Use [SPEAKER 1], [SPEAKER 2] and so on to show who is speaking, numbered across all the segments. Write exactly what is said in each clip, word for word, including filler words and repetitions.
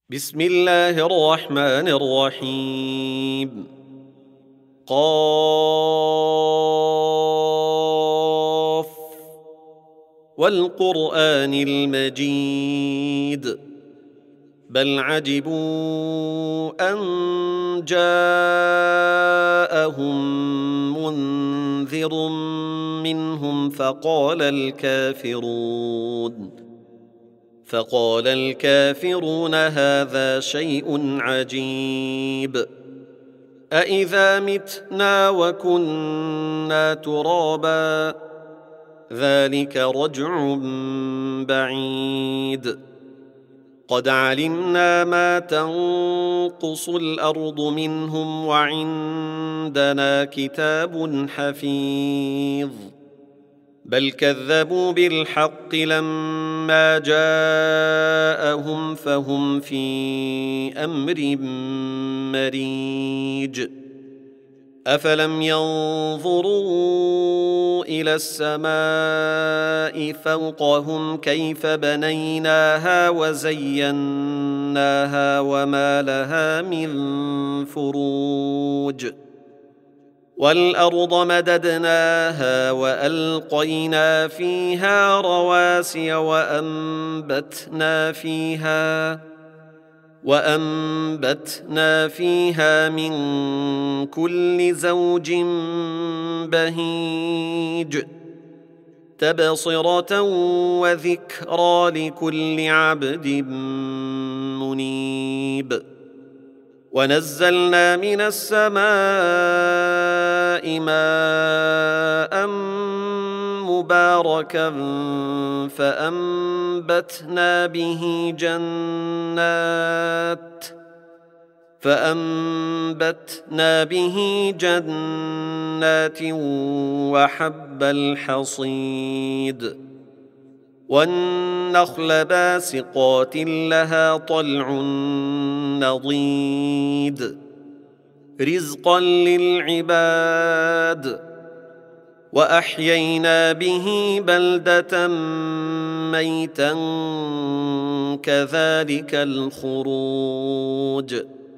[SPEAKER 1] بسم الله الرحمن الرحيم. قاف والقرآن المجيد بل عجبوا أن جاءهم منذر منهم فقال الكافرون فقال الكافرون هذا شيء عجيب أإذا متنا وكنا ترابا ذلك رجع بعيد قد علمنا ما تنقص الأرض منهم وعندنا كتاب حفيظ بل كذبوا بالحق لما جاءهم فهم في أمر مريج أفلم ينظروا إلى السماء فوقهم كيف بنيناها وزيناها وما لها من فروج والأرض مددناها وألقينا فيها رواسي وأنبتنا فيها وأنبتنا فيها من كل زوج بهيج تبصرة وذكرى لكل عبد منيب ونزلنا من السماء ماء مباركا فأنبتنا به جنات فأنبتنا به جنات وحب الحصيد والنخل باسقات لها طلع نضيد رزقا للعباد وأحيينا به بلدة ميتا كذلك الخروج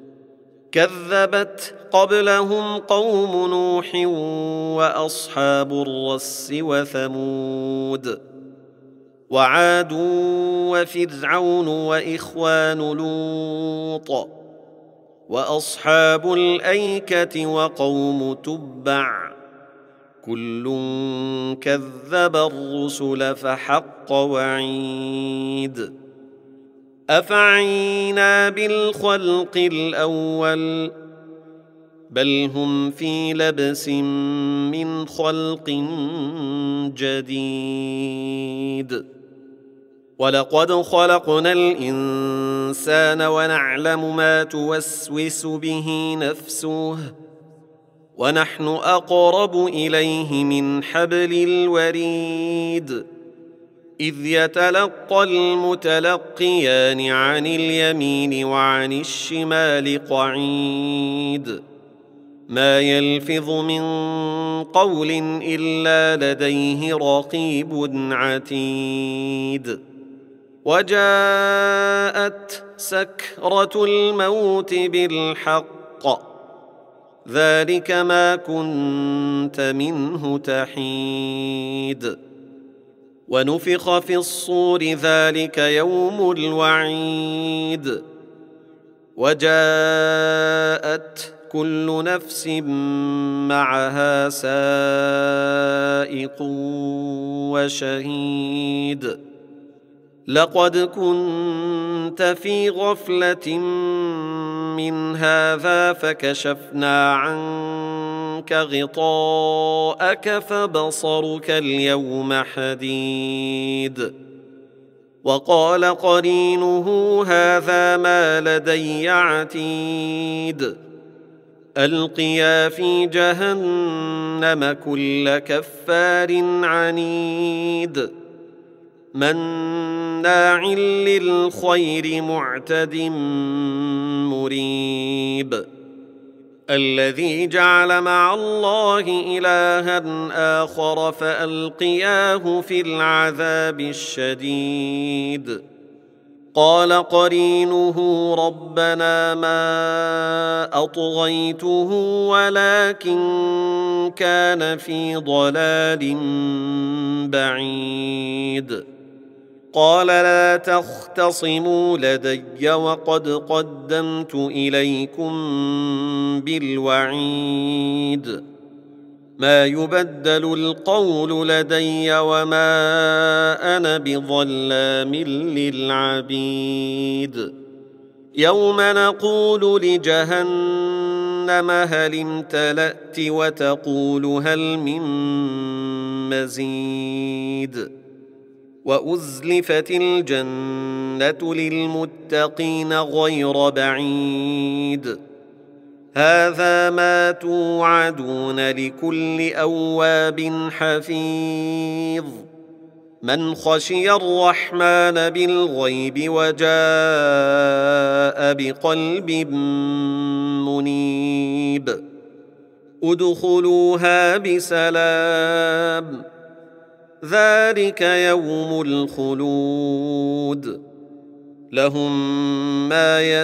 [SPEAKER 1] كذبت قبلهم قوم نوح وأصحاب الرس وثمود وعاد وفرعون وإخوان لوط وأصحاب الأيكة وقوم تبع كل كذب الرسل فحق وعيد أفعينا بالخلق الأول بل هم في لبس من خلق جديد ولقد خلقنا الإنسان ونعلم ما توسوس به نفسه ونحن أقرب إليه من حبل الوريد إذ يتلقى المتلقيان عن اليمين وعن الشمال قعيد ما يلفظ من قول إلا لديه رقيب عتيد وجاءت سكرة الموت بالحق ذلك ما كنت منه تحيد ونفخ في الصور ذلك يوم الوعيد وجاءت كل نفس معها سائق وشهيد لقد كنت في غفلة من هذا فكشفنا عنك غطاءك فبصرك اليوم حديد وقال قرينه هذا ما لدي عتيد ألقيا في جهنم كل كفار عنيد مناع للخير معتد مريب الذي جعل مع الله إلها آخر فألقياه في العذاب الشديد قال قرينه ربنا ما أطغيته ولكن كان في ضلال بعيد. قال لا تختصموا لدي وقد قدمت إليكم بالوعيد. ما يبدل القول لدي وما أنا بظلام للعبيد. يوم نقول لجهنم هل امتلأت وتقول هل من مزيد. وأزلفت الجنة للمتقين غير بعيد. هذا ما توعدون لكل أواب حفيظ من خشي الرحمن بالغيب وجاء بقلب منيب. ادخلوها بسلام ذلك يوم الخلود. لهم ما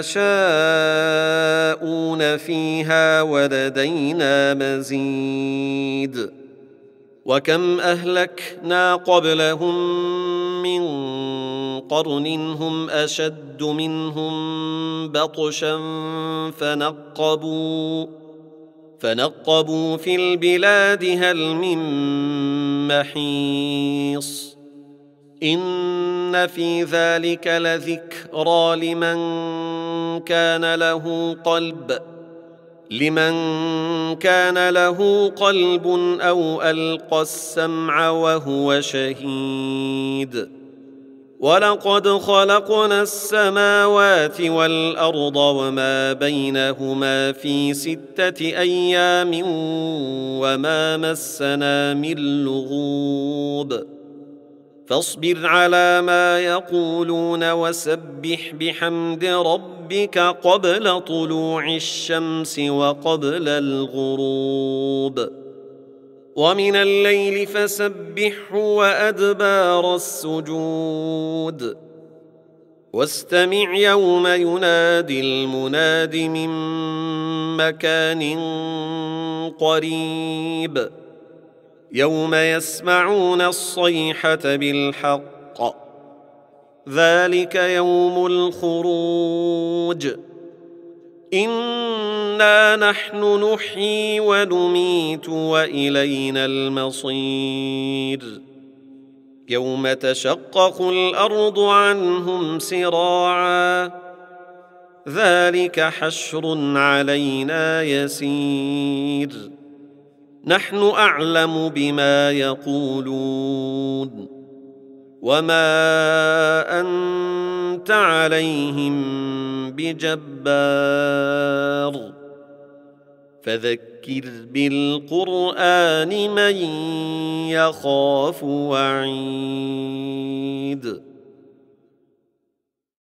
[SPEAKER 1] يشاءون فيها ولدينا مزيد. وكم أهلكنا قبلهم من قرن هم أشد منهم بطشا فنقبوا فنقبوا في البلاد هل من محيص. إن في ذلك لذكرى لمن كان له قلب لمن كان له قلب أو ألقى السمع وهو شهيد. ولقد خلقنا السماوات والأرض وما بينهما في ستة أيام وما مسنا من لغوب. فاصبر على ما يقولون وسبح بحمد ربك قبل طلوع الشمس وقبل الغروب. ومن الليل فسبحه وأدبار السجود. واستمع يوم ينادي المناد من مكان قريب. يوم يسمعون الصيحة بالحق ذلك يوم الخروج. إنا نحن نحيي ونميت وإلينا المصير. يوم تشقق الأرض عنهم سراعا ذلك حشر علينا يسير. نحن أعلم بما يقولون وما أنت عليهم بجبار. فذكر بالقرآن من يخاف وعيد.